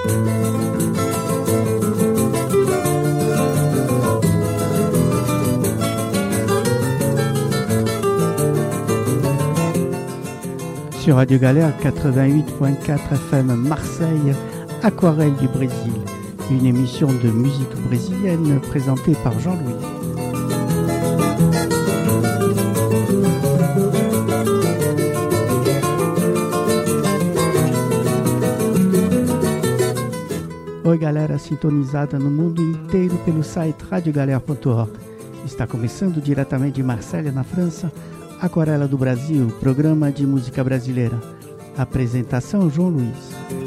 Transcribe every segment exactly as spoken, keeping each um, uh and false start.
Sur Radio Galère quatre-vingt-huit point quatre F M Marseille, Aquarelle du Brésil, une émission de musique brésilienne présentée par Jean-Louis. Oi galera sintonizada no mundo inteiro pelo site radio galère ponto org. Está começando diretamente de Marselha, na França, Aquarela do Brasil, programa de música brasileira. Apresentação João Luiz.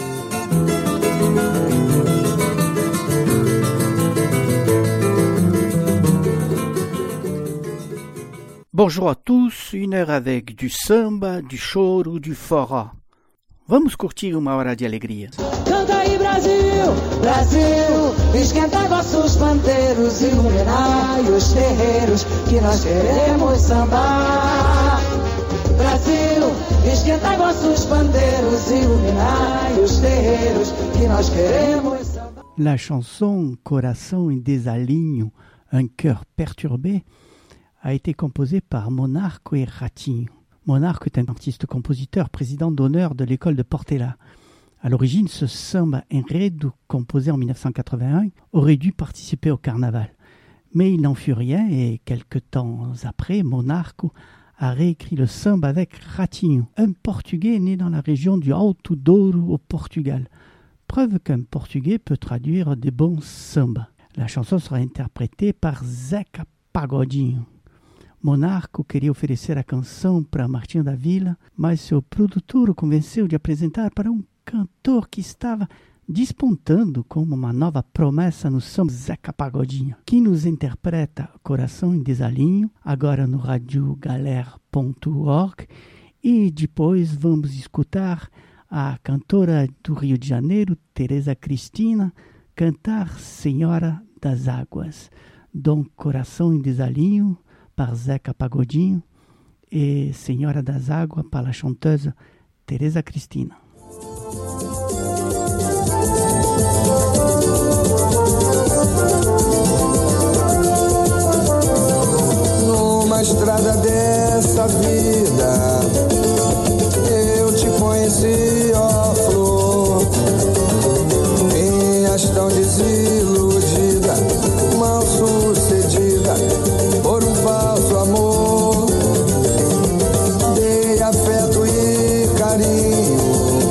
Bonjour à tous, une heure avec du samba, du choro, du forró. Vamos curtir uma hora de alegria. Canta aí Brasil, Brasil, esquenta vossos pandeiros, iluminai os terreiros, que nós queremos sambar. Brasil, esquenta vossos pandeiros, iluminai os terreiros, que nós queremos sambar. La chanson Coração em Desalinho, un cœur perturbé, a été composée par Monarco et Ratinho. Monarco est un artiste-compositeur, président d'honneur de l'école de Portela. À l'origine, ce samba enredo, composé en dix-neuf cent quatre-vingt-un, aurait dû participer au carnaval. Mais il n'en fut rien et quelque temps après, Monarco a réécrit le samba avec Ratinho, un Portugais né dans la région du Alto Douro au Portugal. Preuve qu'un Portugais peut traduire des bons sambas. La chanson sera interprétée par Zeca Pagodinho. Monarco queria oferecer a canção para Martinho da Vila, mas seu produtor o convenceu de apresentar para um cantor que estava despontando como uma nova promessa no samba, Zeca Pagodinho, que nos interpreta Coração em Desalinho, agora no radio galère ponto org, e depois vamos escutar a cantora do Rio de Janeiro, Teresa Cristina, cantar Senhora das Águas. Donc Coração em Desalinho, par Zeca Pagodinho, et Senhora das Águas par la chanteuse Teresa Cristina. Numa estrada dessa vida, eu te conheci, ó flor, vinhas tão desiludida, mal sucedida, por um falso amor. Dei afeto e carinho,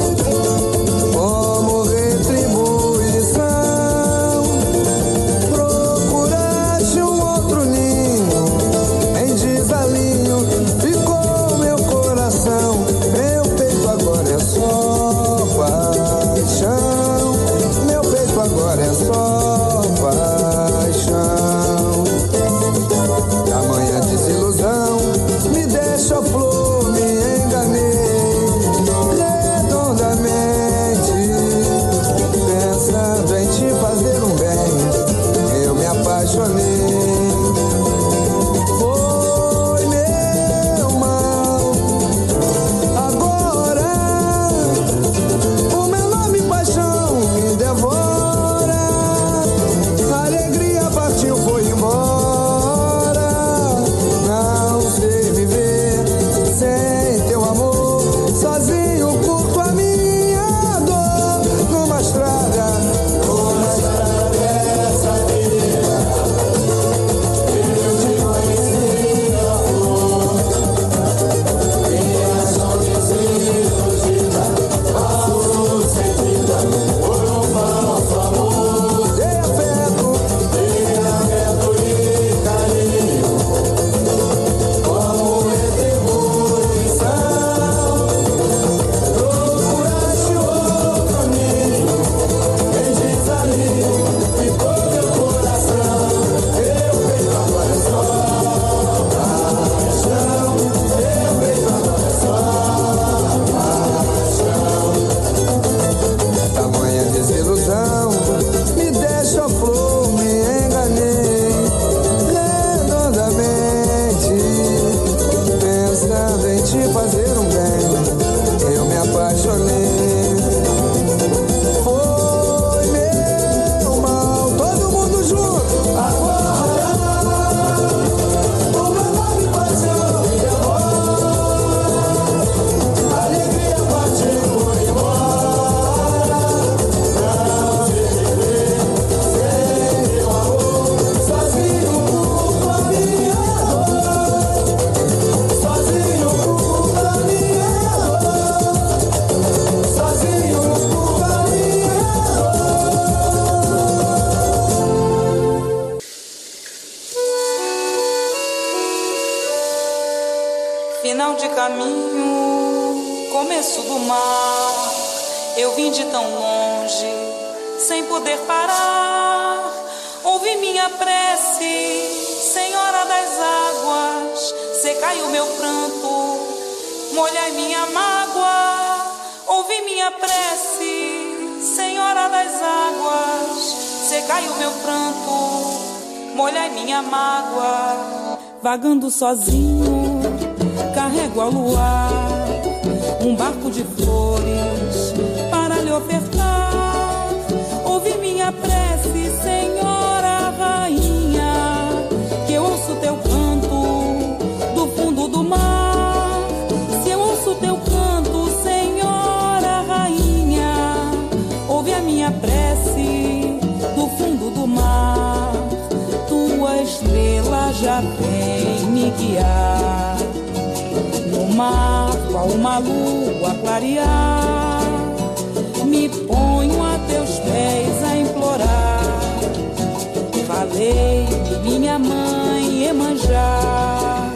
caminho, começo do mar. Eu vim de tão longe, sem poder parar. Ouvi minha prece, Senhora das águas. Secai o meu pranto, molhai minha mágoa. Ouvi minha prece, Senhora das águas. Secai o meu pranto, molhai minha mágoa. Vagando sozinho, carrego ao luar um barco de flores para lhe ofertar. Ouvi minha prece, Senhora Rainha, que eu ouço teu canto do fundo do mar. Se eu ouço teu canto, Senhora Rainha, ouve a minha prece do fundo do mar. Tua estrela já vem me guiar no mar, qual uma lua clarear. Me ponho a teus pés a implorar. Falei-me, minha mãe Iemanjá.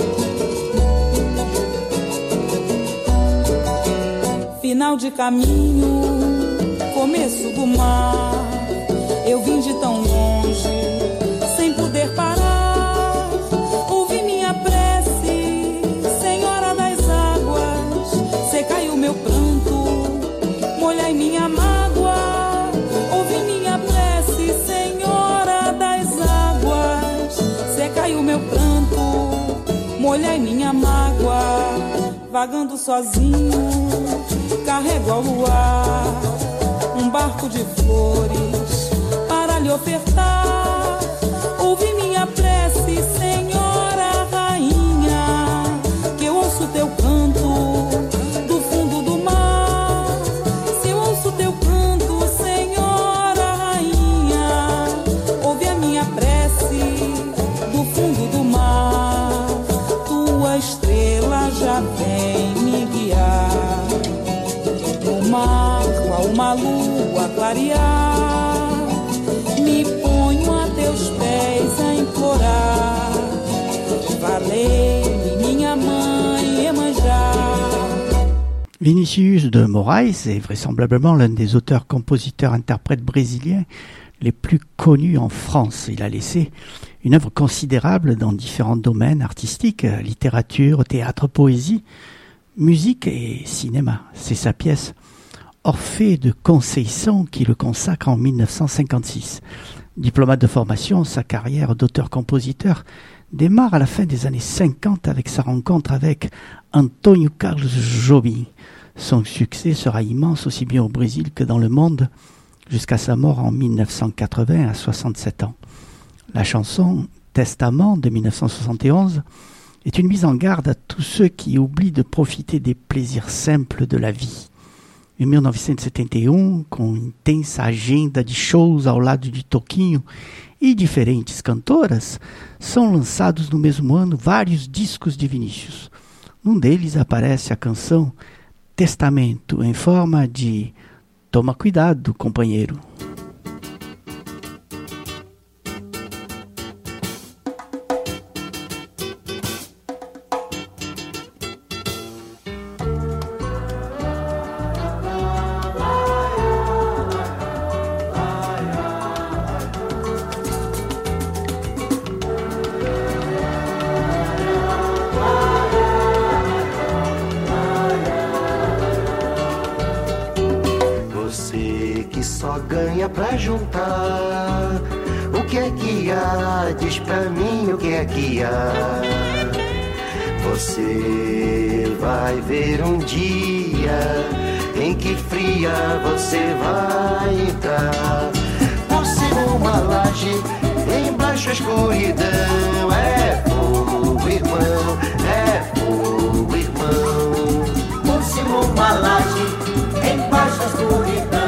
Final de caminho, começo do mar. Eu vim de tão longe, sem poder parar. Ouvi minha prece, Senhora das águas. Secai o meu pranto, molhai minha mágoa. Ouvi minha prece, Senhora das águas. Secai o meu pranto, molhai minha mágoa. Vagando sozinho, carrego ao luar um barco de flores para lhe ofertar. Ouvi minha prece, Senhora Rainha, que eu ouço teu canto do fundo do mar. Se eu ouço teu canto, Senhora Rainha, ouve a minha prece do fundo do mar. Tua estrela já vem me guiar no mar, qual uma lua clarear. Me ponho a teus pés a implorar. Valei-me, minha mãe Iemanjá. Vinicius de Moraes est vraisemblablement l'un des auteurs, compositeurs, interprètes brésiliens les plus connus en France. Il a laissé une œuvre considérable dans différents domaines artistiques, littérature, théâtre, poésie, musique et cinéma. C'est sa pièce Orphée de Conceição qui le consacre en mille neuf cent cinquante-six. Diplomate de formation, sa carrière d'auteur-compositeur démarre à la fin des années cinquante avec sa rencontre avec Antônio Carlos Jobim. Son succès sera immense aussi bien au Brésil que dans le monde jusqu'à sa mort en mille neuf cent quatre-vingts à soixante-sept ans. La chanson Testament de mille neuf cent soixante et onze est une mise en garde à tous ceux qui oublient de profiter des plaisirs simples de la vie. Em mille novecentos e setenta e um, com intensa agenda de shows ao lado de Toquinho e diferentes cantoras, são lançados no mesmo ano vários discos de Vinícius. Num deles aparece a canção Testamento, em forma de Toma cuidado, companheiro. Pra juntar, o que é que há? Diz pra mim o que é que há. Você vai ver um dia em que fria você vai entrar. Por cima uma laje, embaixo a escuridão. É fogo, irmão, é fogo, irmão. Por cima uma laje, embaixo a escuridão.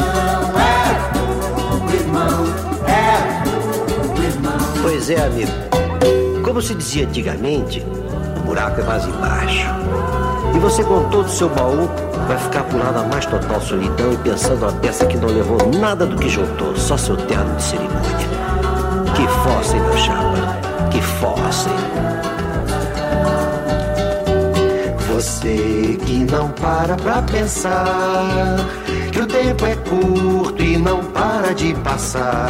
Pois é, amigo. Como se dizia antigamente, o buraco é mais embaixo. E você com todo o seu baú vai ficar por lá na mais total solidão e pensando uma peça que não levou nada do que juntou, só seu terno de cerimônia. Que fossa, hein, meu chapa? Que fossa, hein? Você que não para pra pensar que o tempo é curto e não para de passar.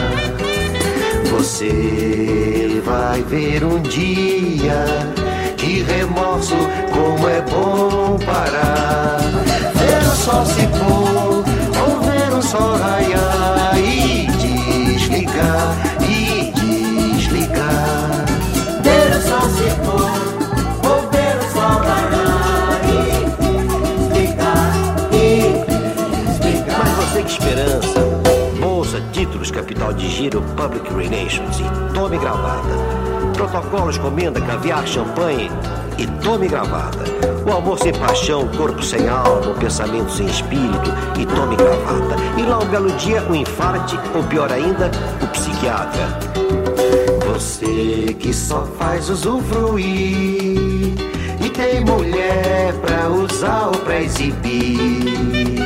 Você vai ver um dia de remorso como é bom parar. Ver o sol se pôr ou ver o sol raiar e desligar, e desligar. Ver o sol se pôr ou ver o sol raiar e desligar, e desligar. Mas você que esperança, bolsa, títulos, capital de giro, public relations e tome gravata. Protocolos, comenda, caviar, champanhe e tome gravata. O amor sem paixão, corpo sem alma, o pensamento sem espírito e tome gravata. E lá um belo dia o infarte, ou pior ainda, o psiquiatra. Você que só faz usufruir e tem mulher pra usar ou pra exibir.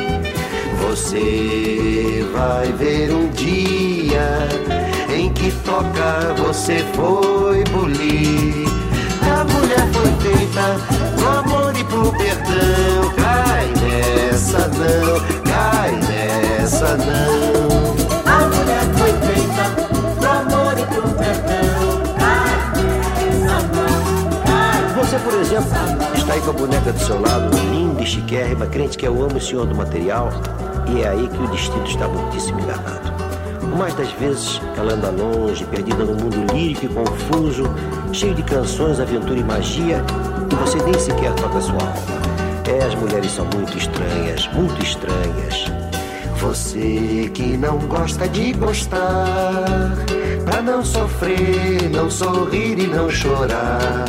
Você vai ver um dia em que toca você foi bulir. A mulher foi feita pro amor e pro perdão. Cai nessa não, cai nessa não. A mulher foi feita pro amor e pro perdão. Cai nessa não, cai. Você, por exemplo, está aí com a boneca do seu lado, linda e chiquérrima, crente que eu amo o senhor do material. E é aí que o destino está muitíssimo enganado. O mais das vezes ela anda longe, perdida no mundo lírico e confuso, cheio de canções, aventura e magia, e você nem sequer toca sua alma. É, as mulheres são muito estranhas, muito estranhas. Você que não gosta de gostar, pra não sofrer, não sorrir e não chorar.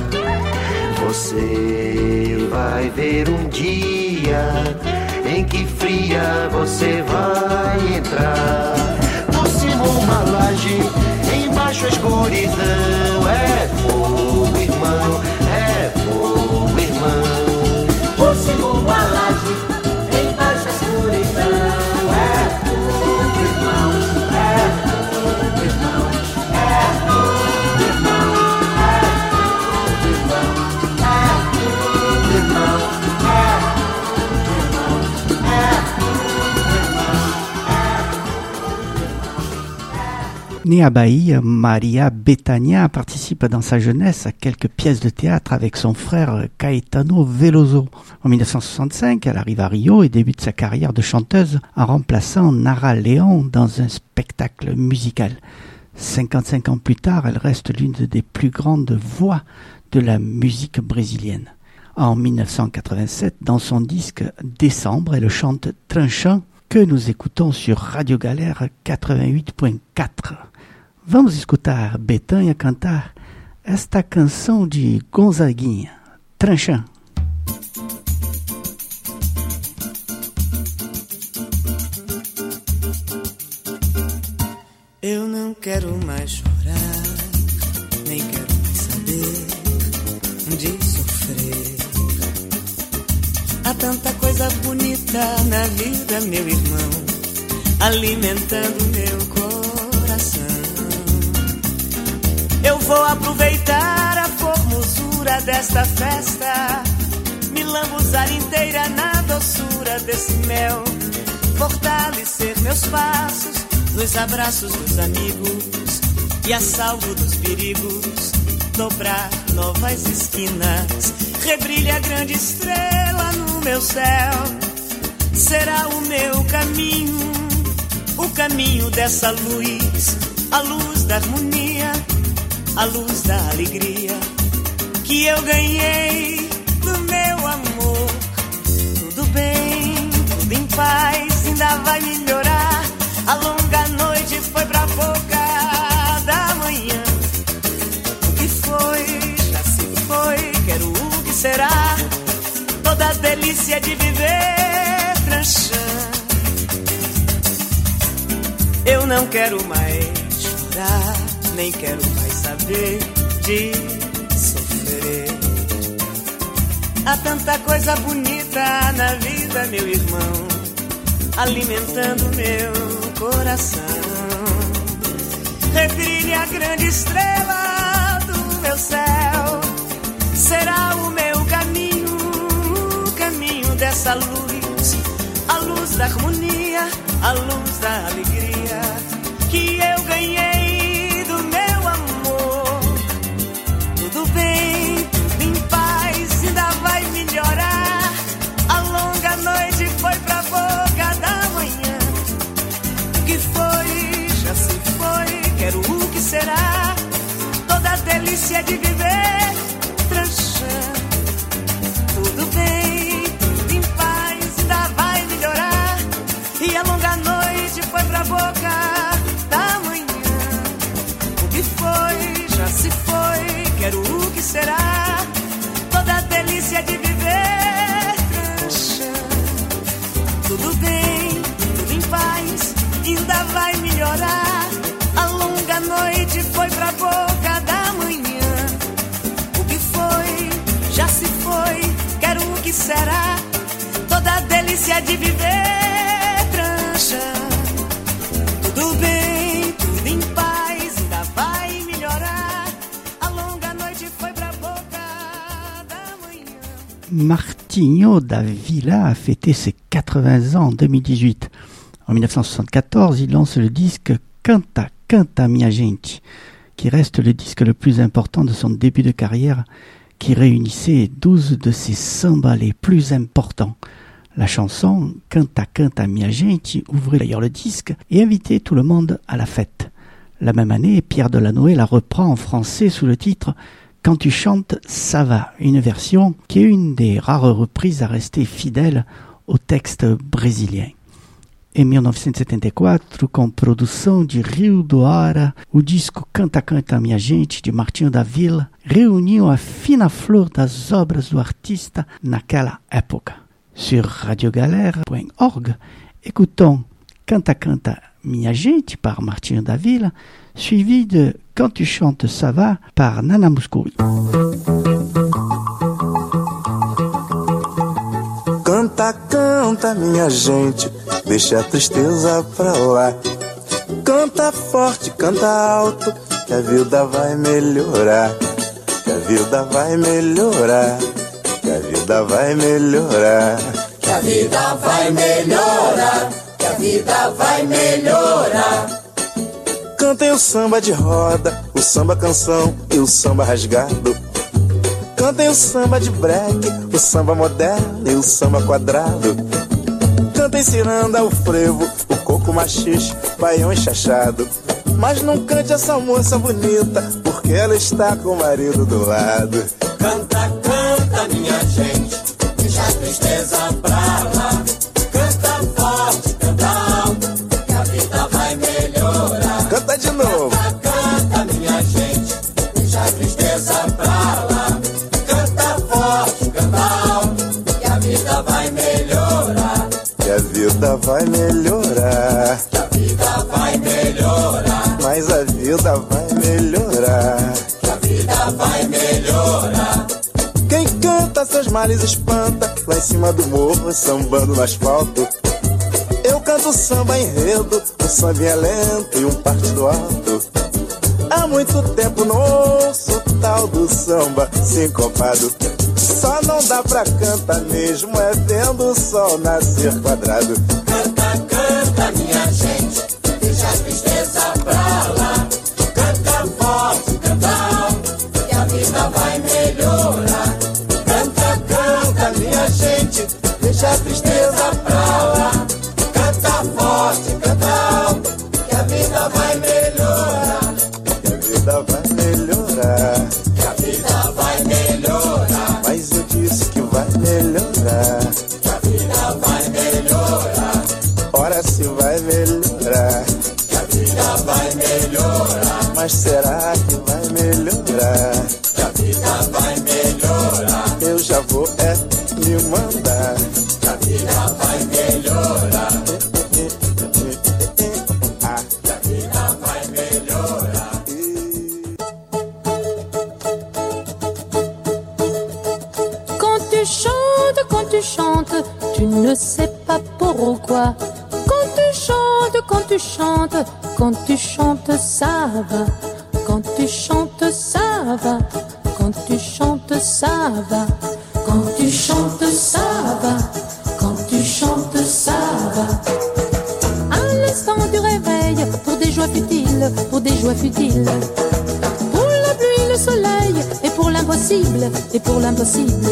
Você vai ver um dia em que fria você vai entrar. Por cima uma laje, embaixo a escuridão. É fogo, irmão, é fogo, irmão. Por cima uma laje, embaixo a escuridão. É fogo, irmão, é fogo, irmão, é fogo, irmão, é fogo, irmão, é fogo, irmão. Née à Bahia, Maria Bethânia participe dans sa jeunesse à quelques pièces de théâtre avec son frère Caetano Veloso. En mille neuf cent soixante-cinq, elle arrive à Rio et débute sa carrière de chanteuse en remplaçant Nara Leão dans un spectacle musical. cinquante-cinq ans plus tard, elle reste l'une des plus grandes voix de la musique brésilienne. En mille neuf cent quatre-vingt-sept, dans son disque Décembre, elle chante Tranchant, que nous écoutons sur Radio Galera quatre-vingt-huit ponto quatro. Vamos escutar Bethânia cantar esta canção de Gonzaguinha, Tranchant. Eu não quero mais chorar, nem quero mais saber de sofrer. Há tanta coisa bonita na vida, meu irmão, alimentando meu coração. Eu vou aproveitar a formosura desta festa, me lambuzar inteira na doçura desse mel, fortalecer meus passos nos abraços dos amigos e a salvo dos perigos, dobrar novas esquinas, rebrilha a grande estrela no meu céu. Será o meu caminho, o caminho dessa luz, a luz da harmonia, a luz da alegria que eu ganhei do meu amor. Tudo bem, tudo em paz, ainda vai melhorar. A longa noite foi pra boca da manhã. O que foi, já se foi, quero o que será. Toda a delícia de viver tranchando. Eu não quero mais chorar, nem quero mais saber de sofrer. Há tanta coisa bonita na vida, meu irmão, alimentando meu coração. Rebrilha a grande estrela do meu céu, será o meu caminho, essa luz, a luz da harmonia, a luz da alegria que eu ganhei do meu amor. Tudo bem, tudo em paz, ainda vai melhorar. A longa noite foi pra boca da manhã. O que foi, já se foi, quero o que será. Toda a delícia de viver tranchando. Tudo bem, tudo em paz, ainda vai melhorar. E a longa noite foi pra boca da manhã. O que foi, já se foi, quero o que será. Toda a delícia de viver tranchando. Tudo bem, tudo em paz, ainda vai melhorar. A longa noite foi pra boca da manhã. O que foi, já se foi, quero o que será. Toda a delícia de viver tranchando. Tudo bem, tudo em paz, ainda vai melhorar. A longa noite foi pra boca da manhã. Martinho da Vila a fêté ses quatre-vingts ans en deux mille dix-huit. En dix-neuf cent soixante-quatorze, il lance le disque Canta, Canta Minha Gente, qui reste le disque le plus important de son début de carrière, qui réunissait douze de ses sambas les plus importants. La chanson Canta, Canta Minha Gente ouvrait d'ailleurs le disque et invitait tout le monde à la fête. La même année, Pierre Delanoë la reprend en français sous le titre Quand tu chantes, ça va, une version qui est une des rares reprises à rester fidèle au texte brésilien. Em mil novecentos e setenta e quatro, com produção de Rio do Ara, o disco Canta, Canta Minha Gente, de Martinho da Vila, reuniu a fina flor das obras do artista naquela época. Sur radiogalère point org, écoutons Canta, Canta Minha Gente par Martinho da Vila, suivi de Quand tu chantes ça va par Nana Mouskouri. Canta, canta, minha gente, deixa a tristeza pra lá. Canta forte, canta alto, que a vida vai melhorar. Que a vida vai melhorar. Que a vida vai melhorar. Que a vida vai melhorar. Que a vida vai melhorar. Cantem o samba de roda, o samba canção e o samba rasgado. Cantem o samba de break, o samba moderno e o samba quadrado. Cantem ciranda, o frevo, o coco machixe, baião enxachado. Mas não cante essa moça bonita, porque ela está com o marido do lado. Canta, canta, minha gente, deixa a tristeza pra lá. Canta forte, canta alto, que a vida vai melhorar. Canta de novo. Canta, canta, minha gente, deixa a tristeza pra lá. Canta forte, canta alto, que a vida vai melhorar. Que a vida vai melhorar. Que a vida vai melhorar. Mas a vida vai melhorar. Que a vida vai melhorar. Quem canta seus males espanta, lá em cima do morro, sambando no asfalto. Eu canto samba enredo, um sambinha lento e um partido alto. Há muito tempo não ouço o tal do samba sincopado. Só não dá pra cantar mesmo, é vendo o sol nascer quadrado. Canta, canta, minha gente, deixa a tristeza pra lá. Canta forte, canta alto, que a vida vai melhorar. Canta, canta, minha gente, deixa a tristeza pra lá. Canta forte, canta alto, que a vida vai melhorar. Que a vida vai melhorar. Que a vida vai melhorar. Mas eu disse que vai melhorar. Que a vida vai melhorar. Ora se vai melhorar. Que a vida vai melhorar. Mas será que vai melhorar? Que a vida vai melhorar. Eu já vou é me mandar. Que a vida vai melhorar. Ah. Que a vida vai melhorar. Quand tu chantes, quand tu chantes, tu ne sais pas pourquoi. Quand tu chantes, quand tu chantes, quand tu chantes, ça va. Quand tu chantes, ça va. Quand tu chantes, ça va. Quand tu chantes, ça va. l'instant du réveil, pour des joies futiles, pour des joies futiles. Pour la pluie, le soleil, et pour l'impossible, et pour l'impossible.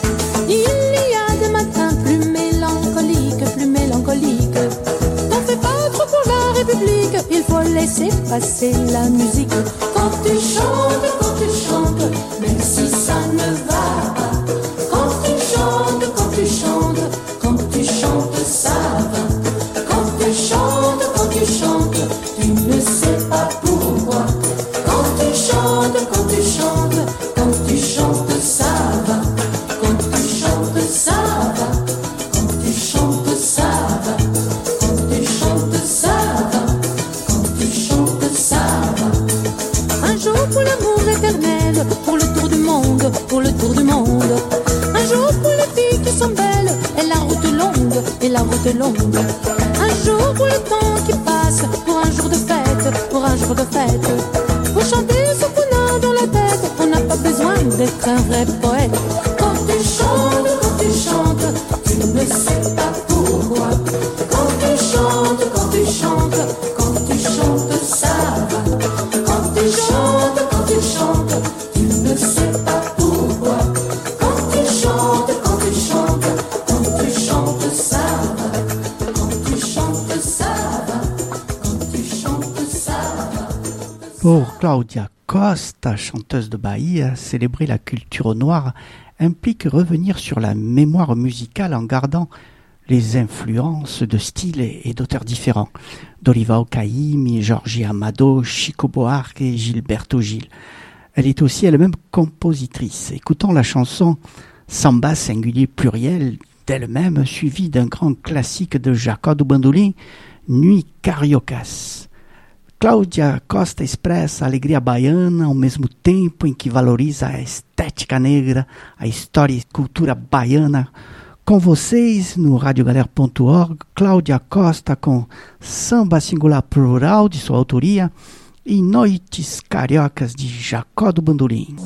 Il y a des matins plus mélancoliques, plus mélancoliques. T'en fais pas trop pour la République, il faut laisser passer la musique. Quand tu chantes, quand tu chantes, même si ça ne va pas. Quand tu chantes, quand tu chantes, quand tu chantes, ça va. Quand tu chantes, quand tu chantes, tu ne sais pas pourquoi. Quand tu chantes, quand tu chantes, quand tu chantes, ça va. Quand tu chantes, ça va. Quand tu chantes, ça va. Quand tu chantes, ça va. Quand tu chantes, ça va. Un jour pour l'amour éternel, pour le tour du monde, pour le tour du monde. Un jour pour les filles qui sont belles, et la route longue, et la route longue. Un jour pour le temps qui passe, pour un jour de fête, pour un jour de fête. Pour chanter ce qu'on a dans la tête, on n'a pas besoin d'être un vrai poète. Quand tu chantes, quand tu chantes, tu ne sais pas pourquoi. Quand tu chantes, quand tu chantes, quand tu chantes, ça va. Quand tu chantes, quand tu chantes, tu ne sais pas pourquoi. Quand tu chantes, quand tu chantes, quand tu chantes, ça va. Quand tu chantes, ça va. Quand tu chantes, ça va. Pour Cláudia Costa, chanteuse de Bahia, célébrer la culture noire implique revenir sur la mémoire musicale en gardant les influences de styles et d'auteurs différents. Dorival Caymmi, Jorge Amado, Chico Buarque et Gilberto Gil. Elle est aussi elle-même compositrice. Écoutons la chanson Samba singulier pluriel d'elle-même, suivie d'un grand classique de Jacó do Bandolim, Nuit Cariocas. Cláudia Costa expressa a alegria baiana ao mesmo tempo em que valoriza a estética negra, a história e cultura baiana. Com vocês no radiogalera ponto org, Cláudia Costa com Samba Singular Plural de sua autoria e Noites Cariocas de Jacó do Bandolim.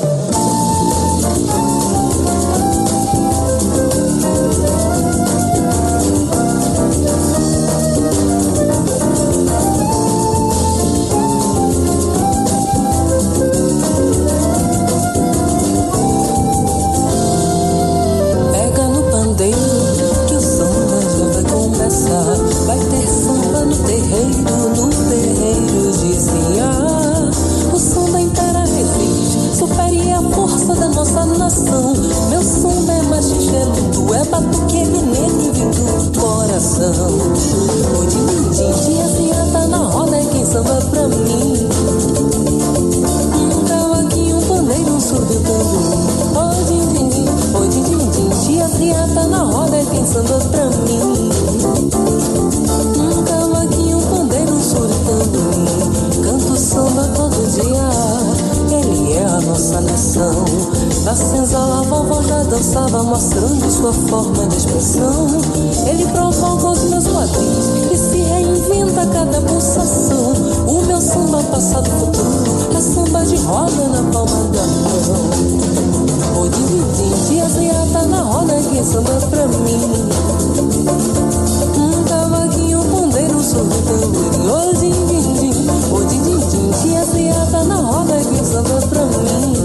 Vai ter samba no terreiro, no terreiro dizem ah, o samba imperatriz, supere a força da nossa nação. Meu samba é machicheludo, é batuque negro vindo do coração. O din-din, dia se ata na roda, é quem samba pra mim. Um cavaquinho, um pandeiro, um surdo tamborim. O din-din, o din-din, dia se ata na roda, é quem samba pra mim. Um cavaquinho, um pandeiro, um surdo tamborim. Canto samba todo dia, ele é a nossa nação. Na senzala a vovó já dançava, mostrando sua forma de expressão. Ele provoca os meus quadris e se reinventa a cada pulsação. O meu samba passado futuro é samba de roda na palma da mão. O din-din, dia se ata na roda, quem samba pra mim. Um cavaquinho, um pandeiro, um surdo tamborim. O din-din, o din-din, dia se ata na roda, quem samba pra mim.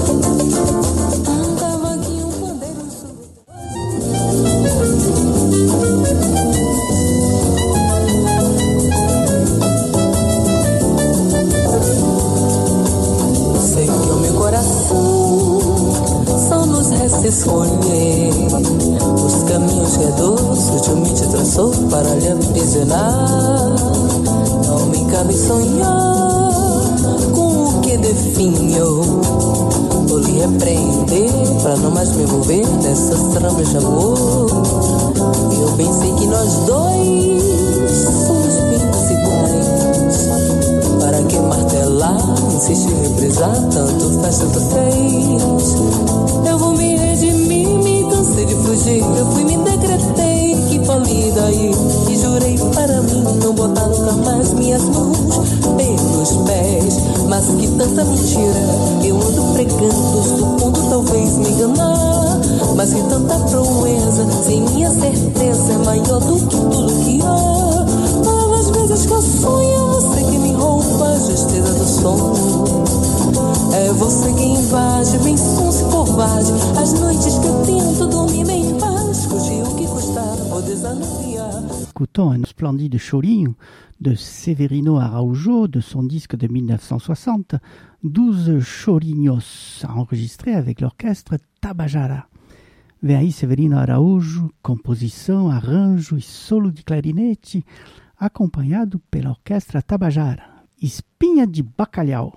Escolher os caminhos que a dor sutilmente traçou para lhe aprisionar. Não me cabe sonhar com o que definhou, vou lhe repreender para não mais me envolver nessas tramas de amor. Eu pensei que nós dois somos bem iguais. Para que martelar, insistir em reprisar, tanto faz, tanto fez. Eu vou me redimir, me cansei de fugir. Eu fui, me decretei que fali daí. E jurei para mim não botar nunca mais minhas mãos pelos pés. Mas que tanta mentira eu ando pregando, supondo talvez me enganar. Mas que tanta proeza, sem minha certeza, é maior do que tudo que há. Palavras fazem as noites que eu tento dormir bem em paz. Fugir o que custar, vou desanuviar. Écoutons un splendide chorinho de Severino Araújo de son disque de mille neuf cent soixante, douze chorinhos enregistrés avec l'orchestre Tabajara. Vem aí Severino Araújo, composição, arranjo e solo de clarinete, acompanhado pela orquestra Tabajara. Espinha de Bacalhau.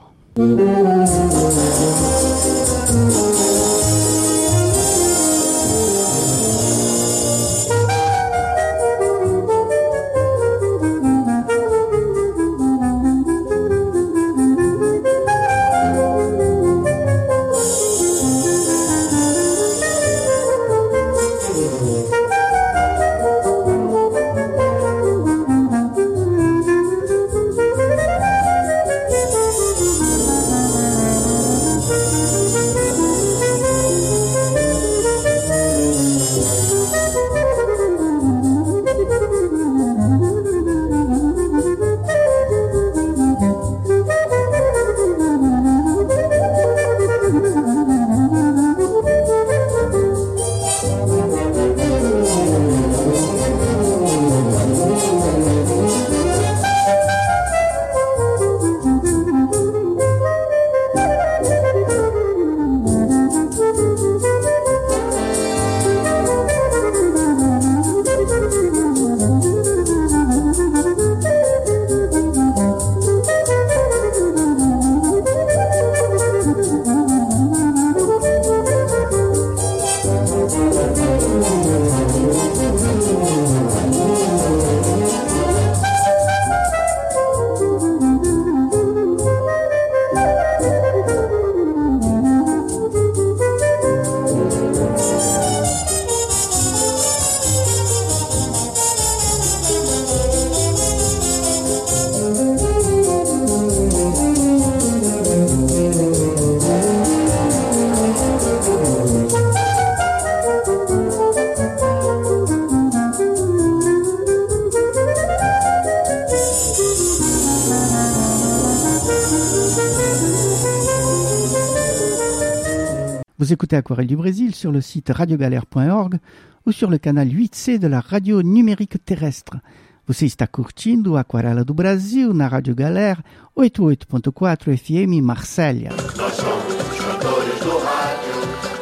Vous écoutez Aquarelle du Brésil sur le site radio galère point org ou sur le canal huit C de la radio numérique terrestre. Você está curtindo Aquarela do Brasil na Rádio Galera oitenta e oito ponto quatro F M Marsella. Nós somos os cantores do rádio,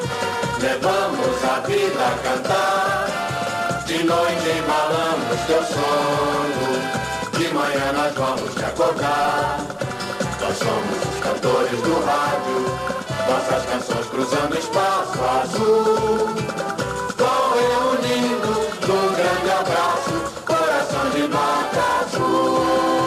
levamos a vida a cantar. De noite embalamos teu sono, de manhã nós vamos te acordar. Nós somos os cantores do rádio, nossas canções cruzando espaço azul, vão reunindo num grande abraço, coração de nota azul.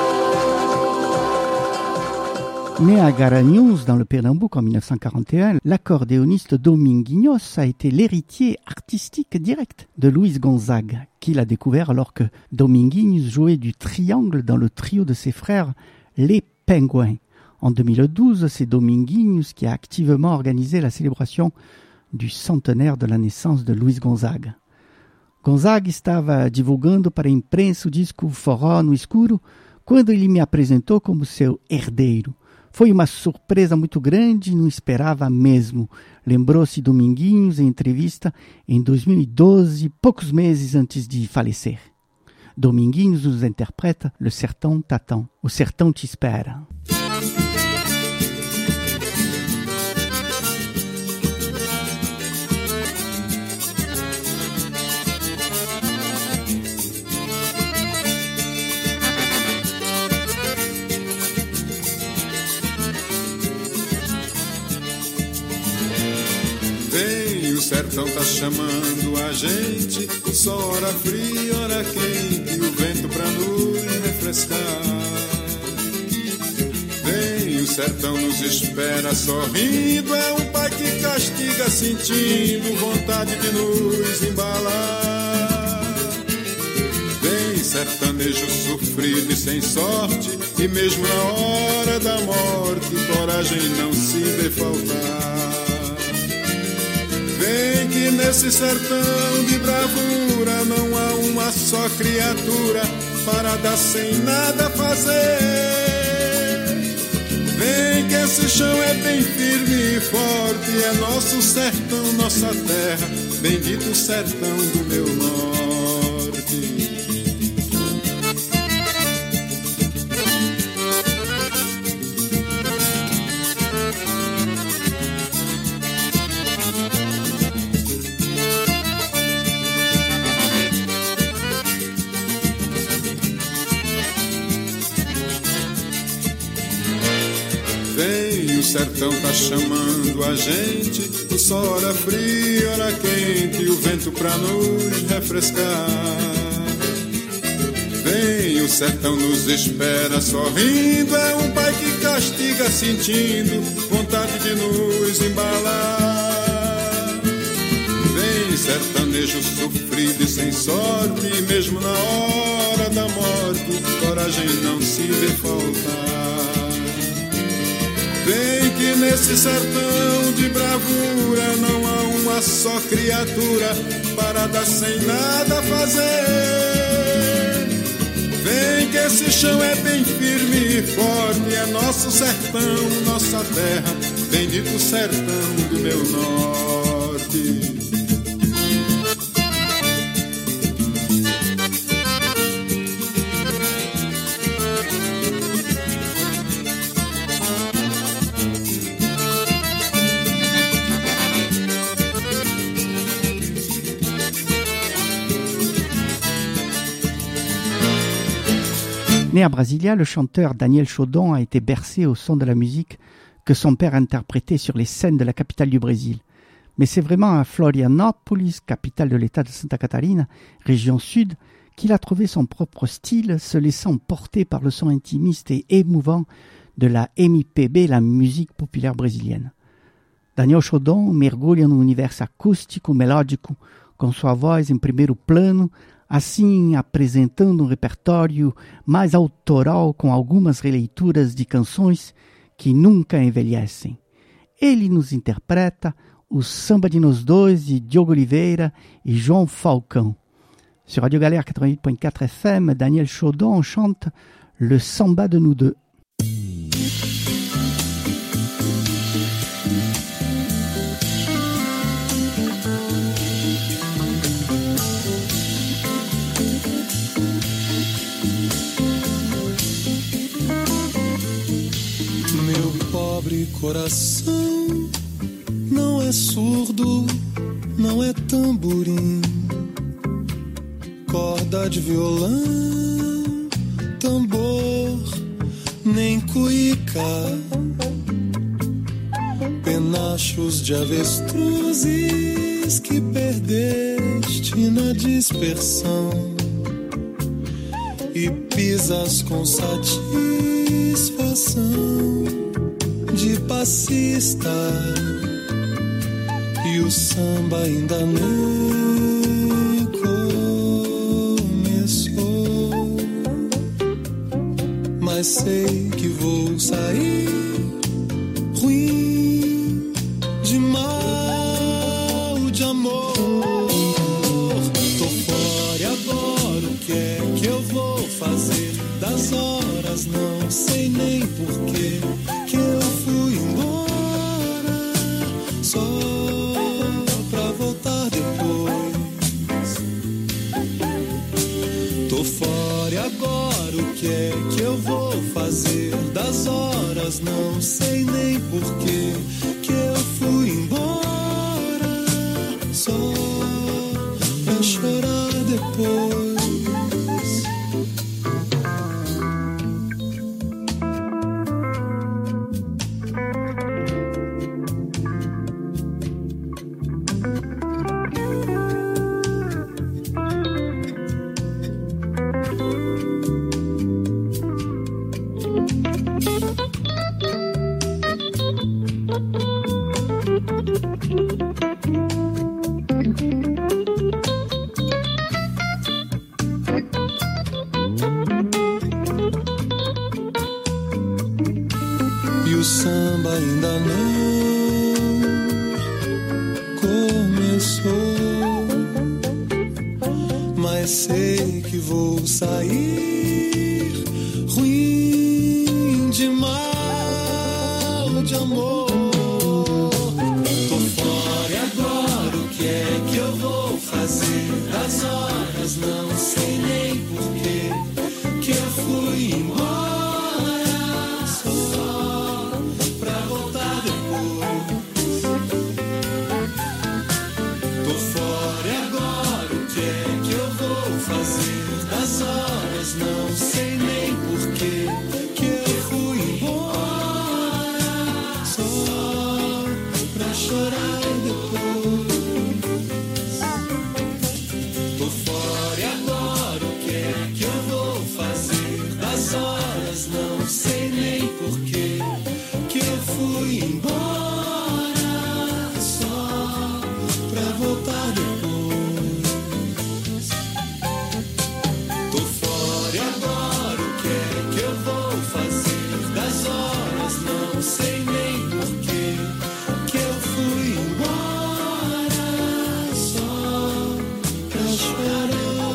Né à Garanhuns, dans le Pernambouc, en mille neuf cent quarante et un, l'accordéoniste Dominguinhos a été l'héritier artistique direct de Luis Gonzaga, qu'il a découvert alors que Dominguinhos jouait du triangle dans le trio de ses frères, les Penguins. En deux mille douze, c'est Dominguinhos qui a activement organisé la célébration du centenaire de la naissance de Luis Gonzaga. Gonzaga estava divulgando para a imprensa o disco Forró no Escuro quando ele me apresentou como seu herdeiro. Foi uma surpresa muito grande e não esperava mesmo, lembrou-se Dominguinhos em entrevista em dois mil e doze, poucos meses antes de falecer. Dominguinhos nos interpreta Le Sertão t'attend, O Sertão te espera. O sertão tá chamando a gente, só hora fria, hora quente, o vento pra nos refrescar. Vem, o sertão nos espera sorrindo, é um pai que castiga sentindo vontade de nos embalar. Vem, sertanejo sofrido e sem sorte, e mesmo na hora da morte, coragem não se vê faltar. Vem que nesse sertão de bravura não há uma só criatura parada sem nada fazer. Vem que esse chão é bem firme e forte, é nosso sertão, nossa terra, bendito sertão do meu norte. O sertão tá chamando a gente, o sol ora frio, ora quente, o vento pra nos refrescar. Vem, o sertão nos espera sorrindo, é um pai que castiga sentindo vontade de nos embalar. Vem, sertanejo sofrido e sem sorte, mesmo na hora da morte, coragem não se vê faltar. Vem que nesse sertão de bravura não há uma só criatura parada sem nada fazer. Vem que esse chão é bem firme e forte, é nosso sertão, nossa terra, bendito sertão do meu norte. Né à Brasilia, le chanteur Daniel Chaudon a été bercé au son de la musique que son père interprétait sur les scènes de la capitale du Brésil. Mais c'est vraiment à Florianópolis, capitale de l'état de Santa Catarina, région sud, qu'il a trouvé son propre style, se laissant porter par le son intimiste et émouvant de la M P B, la musique populaire brésilienne. Daniel Chaudon mergulha no universo acústico, melódico, com sua voz em primeiro plano, assim apresentando um repertório mais autoral com algumas releituras de canções que nunca envelhecem. Ele nos interpreta o Samba de Nós Dois de Diogo Oliveira e João Falcão. Sur Radio Galère quatre-vingt-huit point quatre F M, Daniel Chaudon chante le Samba de Nous Deux. Pobre coração não é surdo, não é tamborim, corda de violão, tambor, nem cuíca, penachos de avestruzes que perdeste na dispersão e pisas com satisfação de passista, e o samba ainda nem começou, mas sei que vou sair ruim de mal de amor. Tô fora e agora o que é que eu vou fazer das horas? Não sei nem porquê que eu fui embora, só pra voltar depois. Tô fora e agora o que é que eu vou fazer das horas? Não sei nem porquê que eu fui embora, só pra chorar depois. E o samba ainda não começou, mas sei que vou sair ruim de mal das horas, não sei nem porquê que eu fui embora, só pra voltar depois. Tô fora e agora o que é que eu vou fazer? Das horas, não sei nem porquê que eu fui embora, só pra chorar.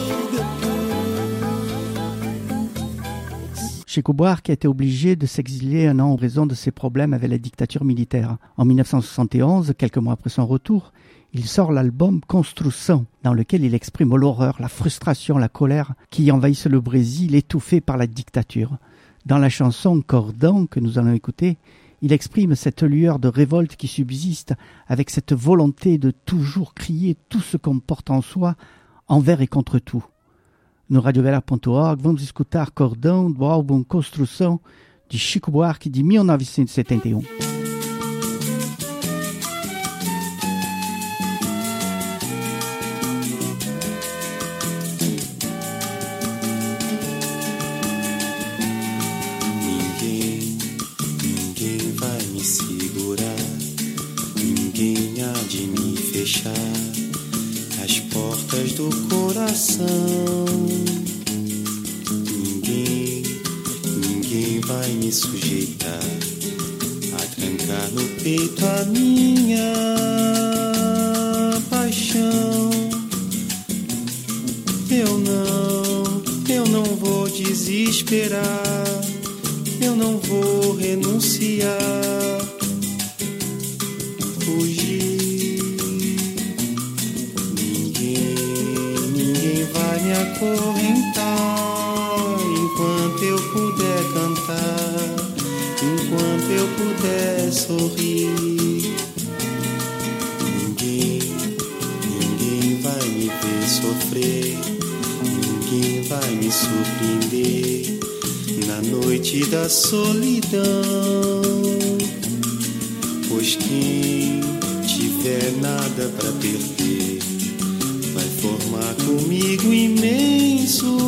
Chico Buarque a été obligé de s'exiler un an en raison de ses problèmes avec la dictature militaire. En mille neuf cent soixante et onze, quelques mois après son retour, il sort l'album Construção, dans lequel il exprime l'horreur, la frustration, la colère qui envahissent le Brésil, étouffé par la dictature. Dans la chanson Cordão que nous allons écouter, il exprime cette lueur de révolte qui subsiste avec cette volonté de toujours crier tout ce qu'on porte en soi, envers et contre tout. No radiovelar ponto org vamos escutar Cordão do álbum Construção de Chico Buarque de mil novecentos e setenta e um. Ninguém, ninguém vai me segurar, ninguém há de me fechar as portas do coração. Ninguém, ninguém vai me sujeitar a trancar no peito a minha paixão. Eu não, eu não vou desesperar, eu não vou renunciar, fugir. Me acorrentar enquanto eu puder cantar, enquanto eu puder sorrir. Ninguém, ninguém vai me ver sofrer, ninguém vai me surpreender na noite da solidão. Pois quem tiver nada pra perder vai formar comigo imenso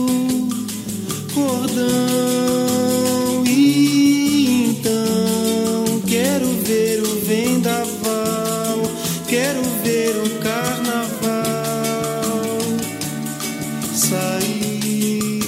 cordão. E então quero ver o vendaval, quero ver o carnaval sair.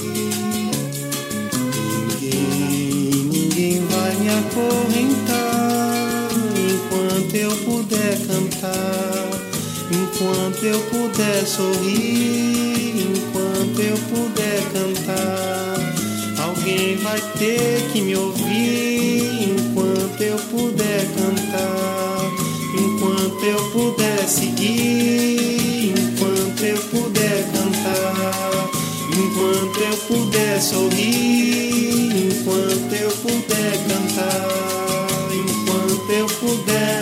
Ninguém, ninguém vai me acorrentar enquanto eu puder cantar, enquanto eu puder sorrir, enquanto eu puder cantar. Alguém vai ter que me ouvir enquanto eu puder cantar, enquanto eu puder seguir, enquanto eu puder cantar, enquanto eu puder sorrir, enquanto eu puder cantar, enquanto eu puder.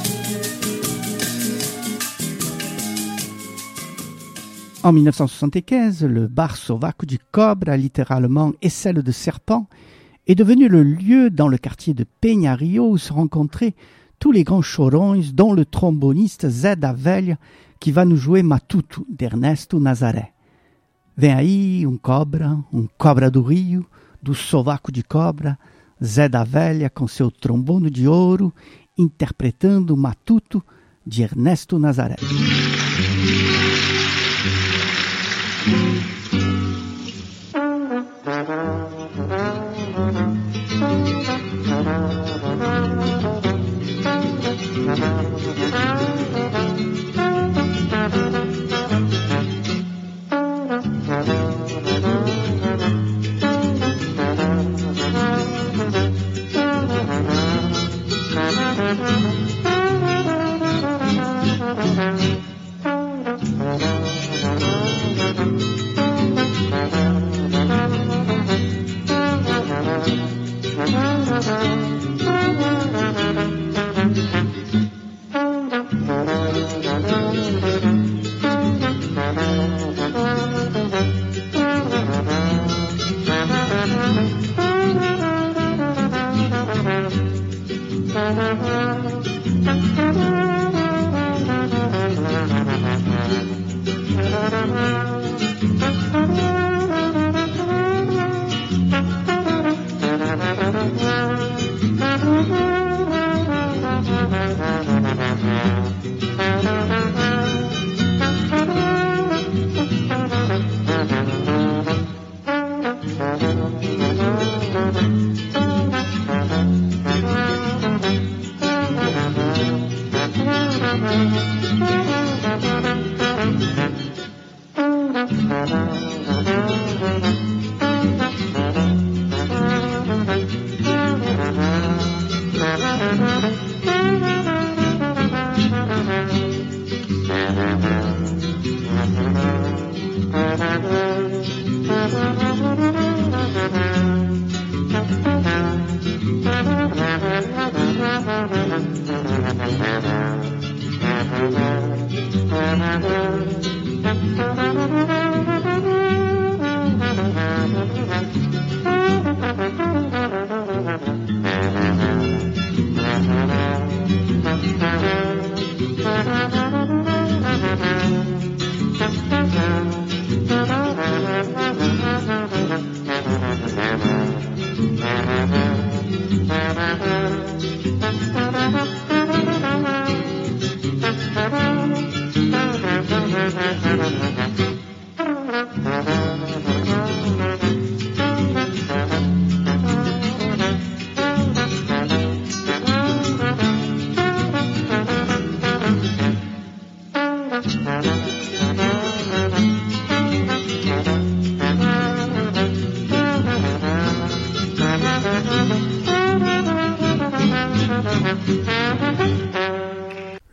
En mille neuf cent soixante-quinze, le bar Sovaco du Cobra, littéralement aisselle de serpent, est devenu le lieu dans le quartier de Peñario où se rencontraient tous les grands chorões, dont le tromboniste Zé da Velha, qui va nous jouer Matuto, d'Ernesto Nazaré. Vem aí um cobra, um cobra do Rio, do Sovaco de Cobra, Zé da Velha com seu trombone de ouro, interpretando Matuto, de Ernesto Nazaré.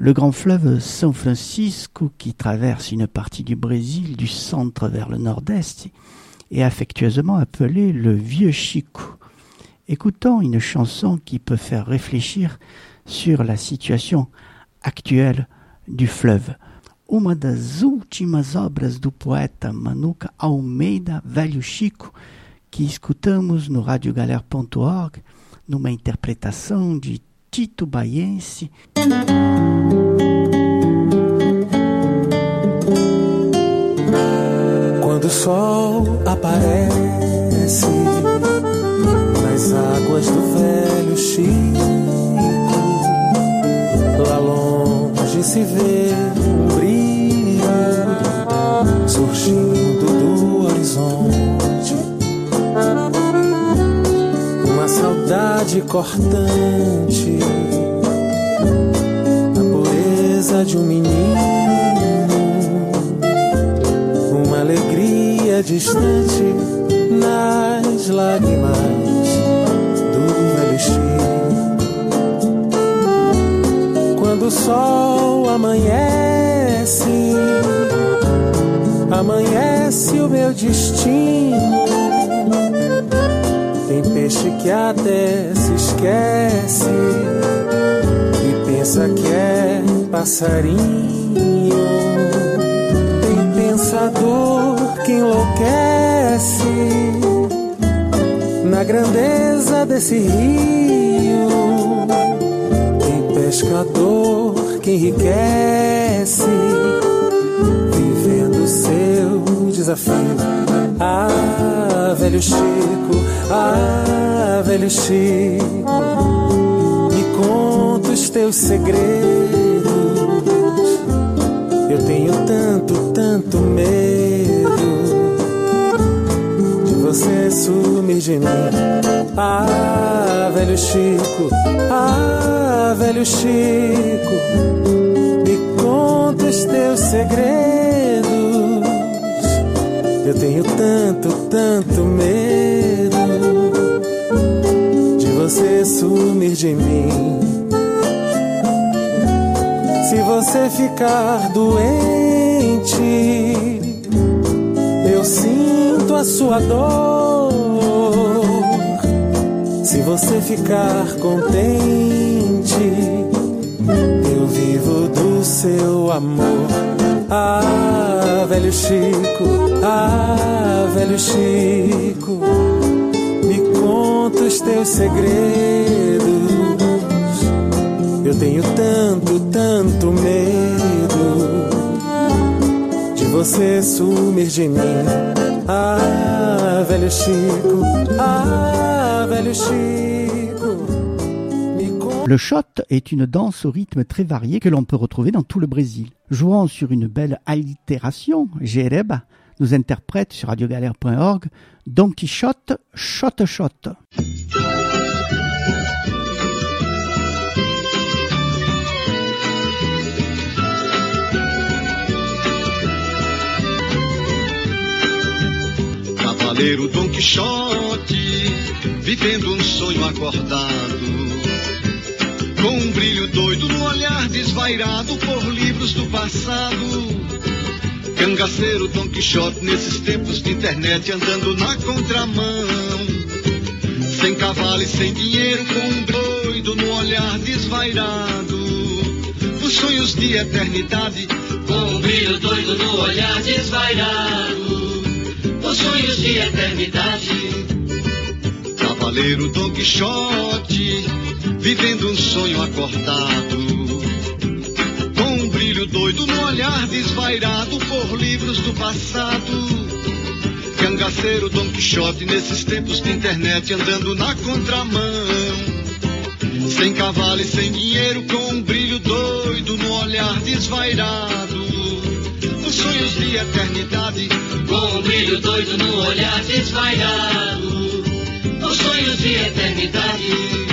Le grand fleuve São Francisco, qui traverse une partie du Brésil du centre vers le nord-est, est affectueusement appelé le Vieux Chico. Écoutons une chanson qui peut faire réfléchir sur la situation actuelle du fleuve. Uma das últimas obras do poeta Manuca Almeida, Velho Chico, que escutamos no radiogalera ponto org, numa interpretação de Tito Baiense. Quando o sol aparece nas águas do Velho Chico, lá longe se vê um brilho surgindo do horizonte, uma saudade cortante, a pureza de um menino, uma alegria distante nas lágrimas do Velho Chico. Quando o sol amanhece, amanhece o meu destino. Tem peixe que até se esquece e pensa que é passarinho. Tem pensador que enlouquece na grandeza desse rio. Tem pescador que enriquece vivendo seu desafio. Ah, velho Chico, ah, velho Chico, me conta os teus segredos. Eu tenho tanto, tanto medo de você sumir de mim. Ah, velho Chico, ah, velho Chico, me conta os teus segredos. Eu tenho tanto, tanto medo de você sumir de mim. Se você ficar doente, eu sinto a sua dor. Se você ficar contente, eu vivo do seu amor. Ah, velho Chico, ah, velho Chico, me conta os teus segredos. Eu tenho tanto, tanto medo de você sumir de mim. Ah, velho Chico, ah, velho Chico. Le shot est une danse au rythme très varié que l'on peut retrouver dans tout le Brésil. Jouant sur une belle allitération, Jereba nous interprète sur radiogalera point org Don Quichotte, Shot Shot. Cavaleiro Don Quixote, vivendo um sonho acordado, com um brilho doido no olhar desvairado por livros do passado. Cangaceiro Don Quixote nesses tempos de internet andando na contramão, sem cavalo e sem dinheiro, com um doido no olhar desvairado. Os sonhos de eternidade, com um brilho doido no olhar desvairado. Os sonhos de eternidade. Cavaleiro Don Quixote, vivendo um sonho acordado, com um brilho doido no olhar desvairado por livros do passado. Cangaceiro Don Quixote nesses tempos de internet andando na contramão, sem cavalo e sem dinheiro, com um brilho doido no olhar desvairado. Os sonhos de eternidade, com um brilho doido no olhar desvairado. Os sonhos de eternidade.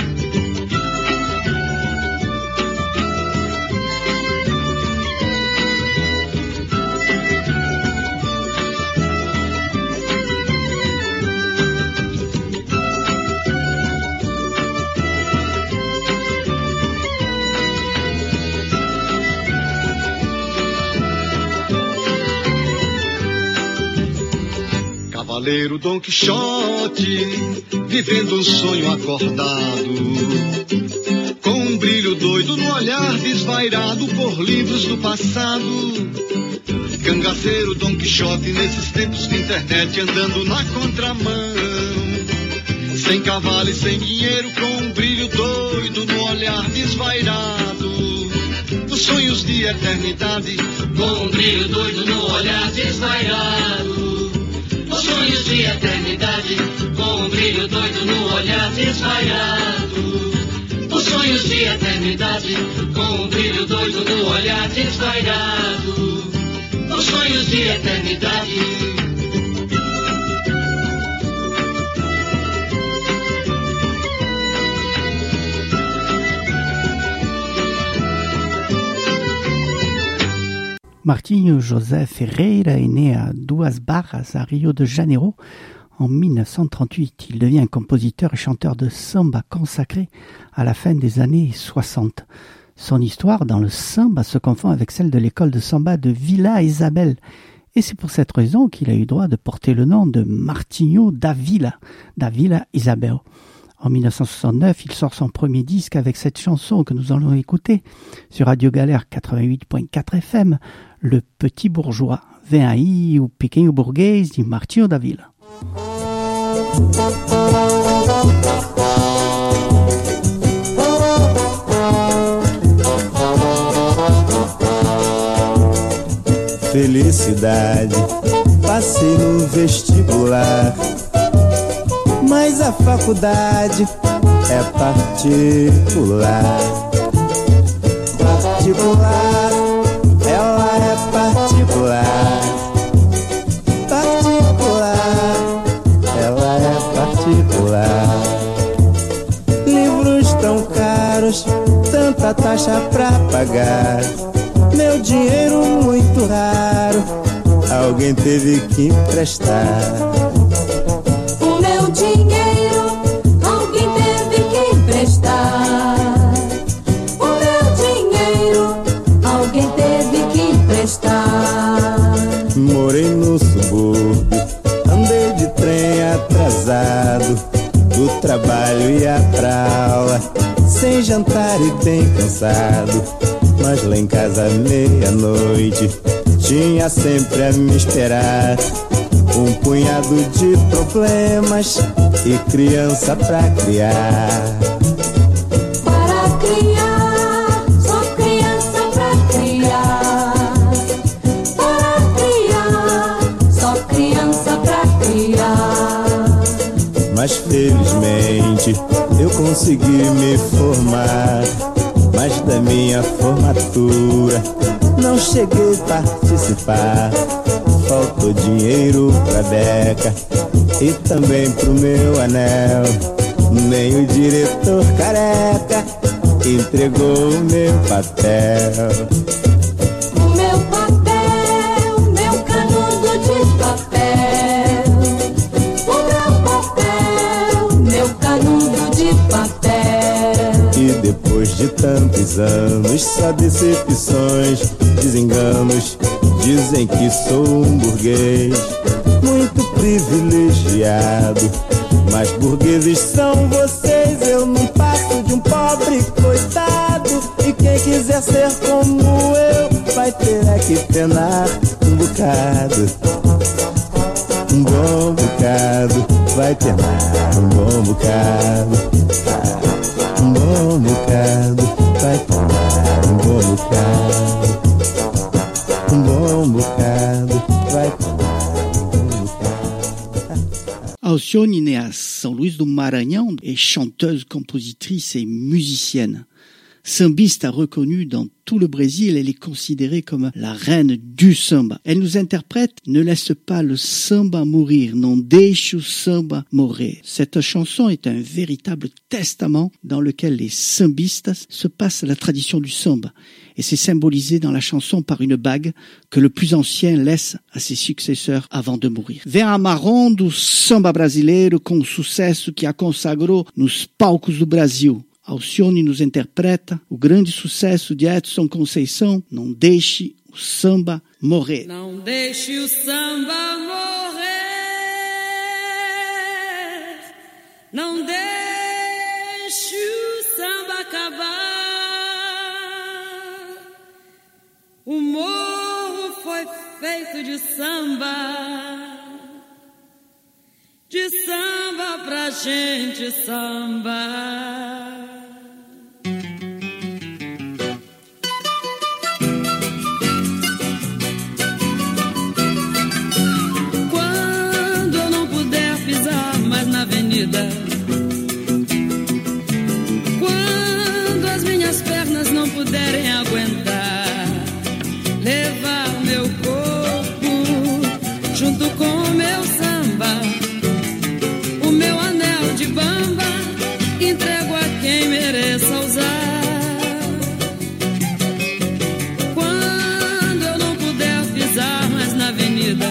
cavaleiro Dom Quixote, vivendo um sonho acordado, com um brilho doido no olhar desvairado por livros do passado. Cangaceiro Dom Quixote nesses tempos de internet, andando na contramão, sem cavalo e sem dinheiro, com um brilho doido no olhar desvairado, os sonhos de eternidade, com um brilho doido no olhar desvairado, os sonhos de eternidade, com um brilho doido no olhar desvairado, os sonhos de eternidade, com um brilho doido no olhar desvairado, os sonhos de eternidade. Martinho José Ferreira est né à Duas Barras, à Rio de Janeiro, en mille neuf cent trente-huit. Il devient compositeur et chanteur de samba consacré à la fin des années soixante. Son histoire dans le samba se confond avec celle de l'école de samba de Vila Isabel. Et c'est pour cette raison qu'il a eu droit de porter le nom de Martinho da Vila, da Vila Isabel. En mille neuf cent soixante-neuf, il sort son premier disque avec cette chanson que nous allons écouter sur Radio Galère quatre-vingt-huit point quatre F M, Le Petit Bourgeois. Vem aí o Pequeno Burguês de Martinho da Vila. Felicidade, passei no vestibular, mas a faculdade é particular. Particular, ela é particular. Particular, ela é particular. Livros tão caros, tanta taxa pra pagar. Meu dinheiro muito raro, alguém teve que emprestar. O meu dinheiro, alguém teve que emprestar. O meu dinheiro, alguém teve que emprestar. Morei no subúrbio, andei de trem atrasado, do trabalho ia pra aula, sem jantar e bem cansado. Mas lá em casa meia-noite tinha sempre a me esperar um punhado de problemas e criança pra criar. Para criar, só criança pra criar. Para criar, só criança pra criar. Mas felizmente eu consegui me formar, mas da minha formatura não cheguei a participar. Faltou dinheiro pra beca e também pro meu anel. Nem o diretor careca entregou o meu papel. O meu papel, meu canudo de papel. O meu papel, meu canudo de papel. E depois de tantos anos, só decepções, desenganos, dizem que sou um burguês muito privilegiado. Mas burgueses são vocês, eu não passo de um pobre coitado. E quem quiser ser como eu, vai ter é que penar um bocado. Um bom bocado, vai penar um bom bocado. Um bom bocado, vai penar um bom bocado. Um bom bocado, vai penar um bom bocado. Alcione, née à São Luís do Maranhão, est chanteuse, compositrice et musicienne. Sambiste reconnue dans tout le Brésil, elle est considérée comme la reine du samba. Elle nous interprète « Ne laisse pas le samba mourir, non deixe o samba morrer ». Cette chanson est un véritable testament dans lequel les sambistas se passent la tradition du samba. Et c'est symbolisé dans la chanson par une bague que le plus ancien laisse à ses successeurs avant de mourir. Vem a marrom do samba brasileiro com o sucesso que a consagrou nos palcos do Brasil. Alcione nos interpreta o grande sucesso de Edson Conceição, Não Deixe o Samba Morrer. Não deixe o samba morrer. Não deixe o samba acabar. O morro foi feito de samba, de samba pra gente sambar. Quando as minhas pernas não puderem aguentar, levar meu corpo junto com o meu samba, o meu anel de bamba, entrego a quem mereça usar. Quando eu não puder pisar mais na avenida,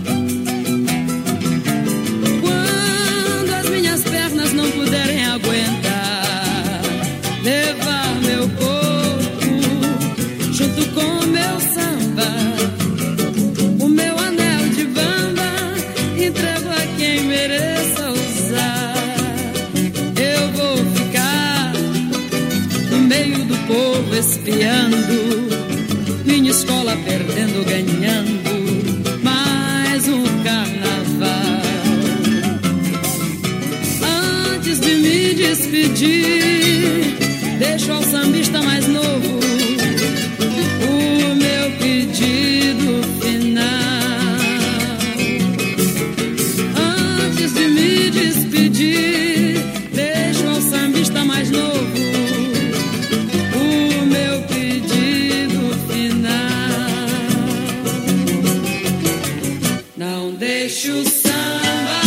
não puderem aguentar, levar meu corpo junto com o meu samba, o meu anel de bamba, entrego a quem mereça usar. Eu vou ficar no meio do povo espiando, minha escola perdendo, ganhando mais um carnaval. De me despedir, deixo ao sambista mais novo o meu pedido final. Antes de me despedir, deixo ao sambista mais novo o meu pedido final. Não deixe o samba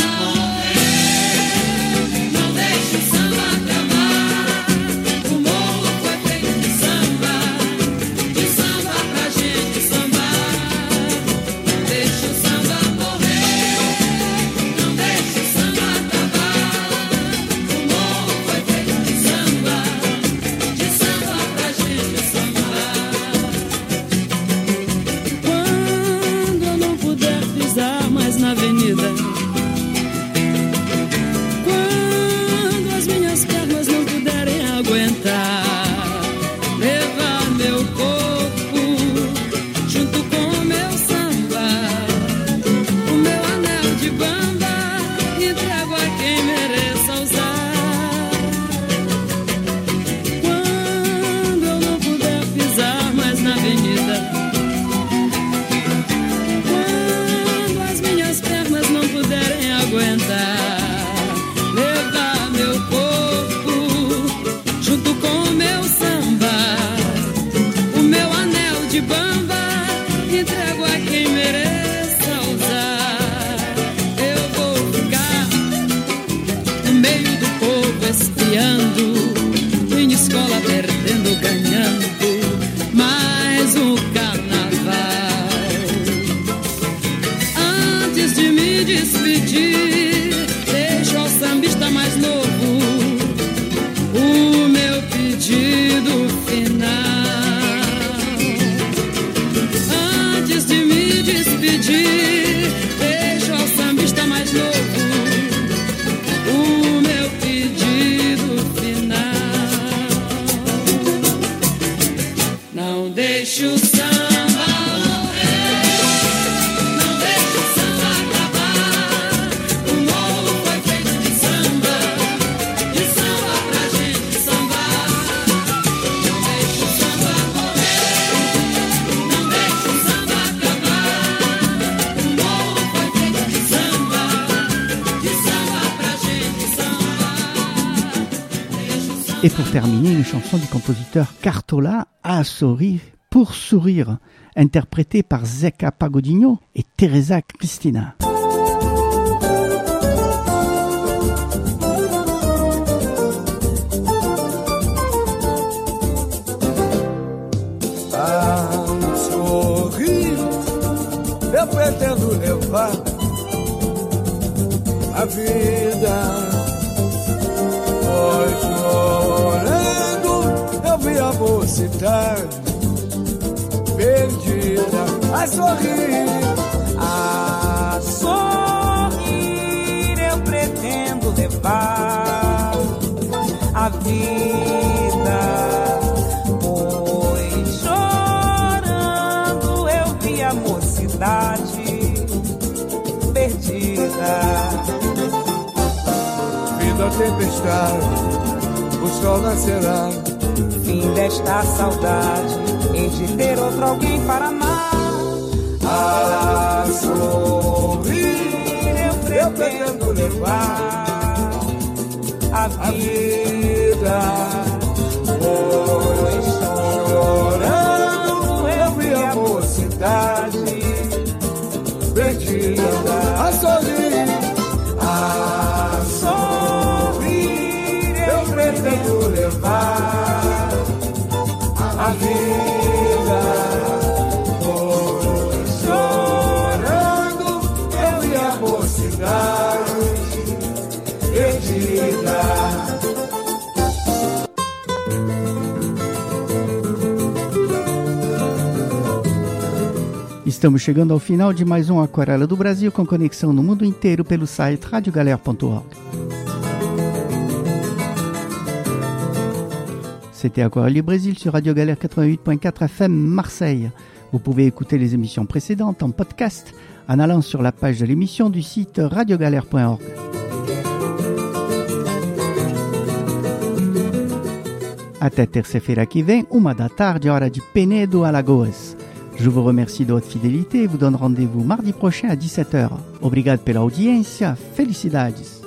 minha escola perdendo, ganhando mais um carnaval. Antes de me despedir, deixo ao sambista mais novo o meu pedido final. Antes de me despedir, deixo ao sambista mais novo o meu pedido final. Não deixe o samba morrer, não deixe o samba acabar. O morro foi feito de samba, de samba pra gente sambar. Não deixe o samba morrer, não deixe o samba acabar. O morro foi feito de samba, de samba pra gente sambar. Et pour terminer, une chanson du compositeur Cartola, A Sorrir pour sourire, interprétée par Zeca Pagodinho et Teresa Cristina. A sorrir, eu pretendo levar a vida. Foi chorando, eu vi a mocidade perdida. A sorrir, a sorrir, eu pretendo levar levar a vida. Foi chorando, eu vi a mocidade perdida. Vida tempestade, o sol nascerá. Fim desta saudade, hei de ter outro alguém para amar. A sorrir eu pretendo levar a vida. Foi chorando, eu vi a mocidade perdida. A sorrir, a sorrir eu pretendo levar a vida. Foi chorando, eu vi a mocidade perdida. Estamos chegando ao final de mais um Aquarela do Brasil, com conexão no mundo inteiro pelo site radio galère ponto org. C'était Aquarelle du Brésil sur Radio Galère quatre-vingt-huit point quatre F M Marseille. Vous pouvez écouter les émissions précédentes en podcast en allant sur la page de l'émission du site radio galère point org. Até terça-feira que vem, uma da tarde, hora de Penedo, Alagoas. Je vous remercie de votre fidélité et vous donne rendez-vous mardi prochain à dix-sept heures. Obrigado pela audiência, felicidades!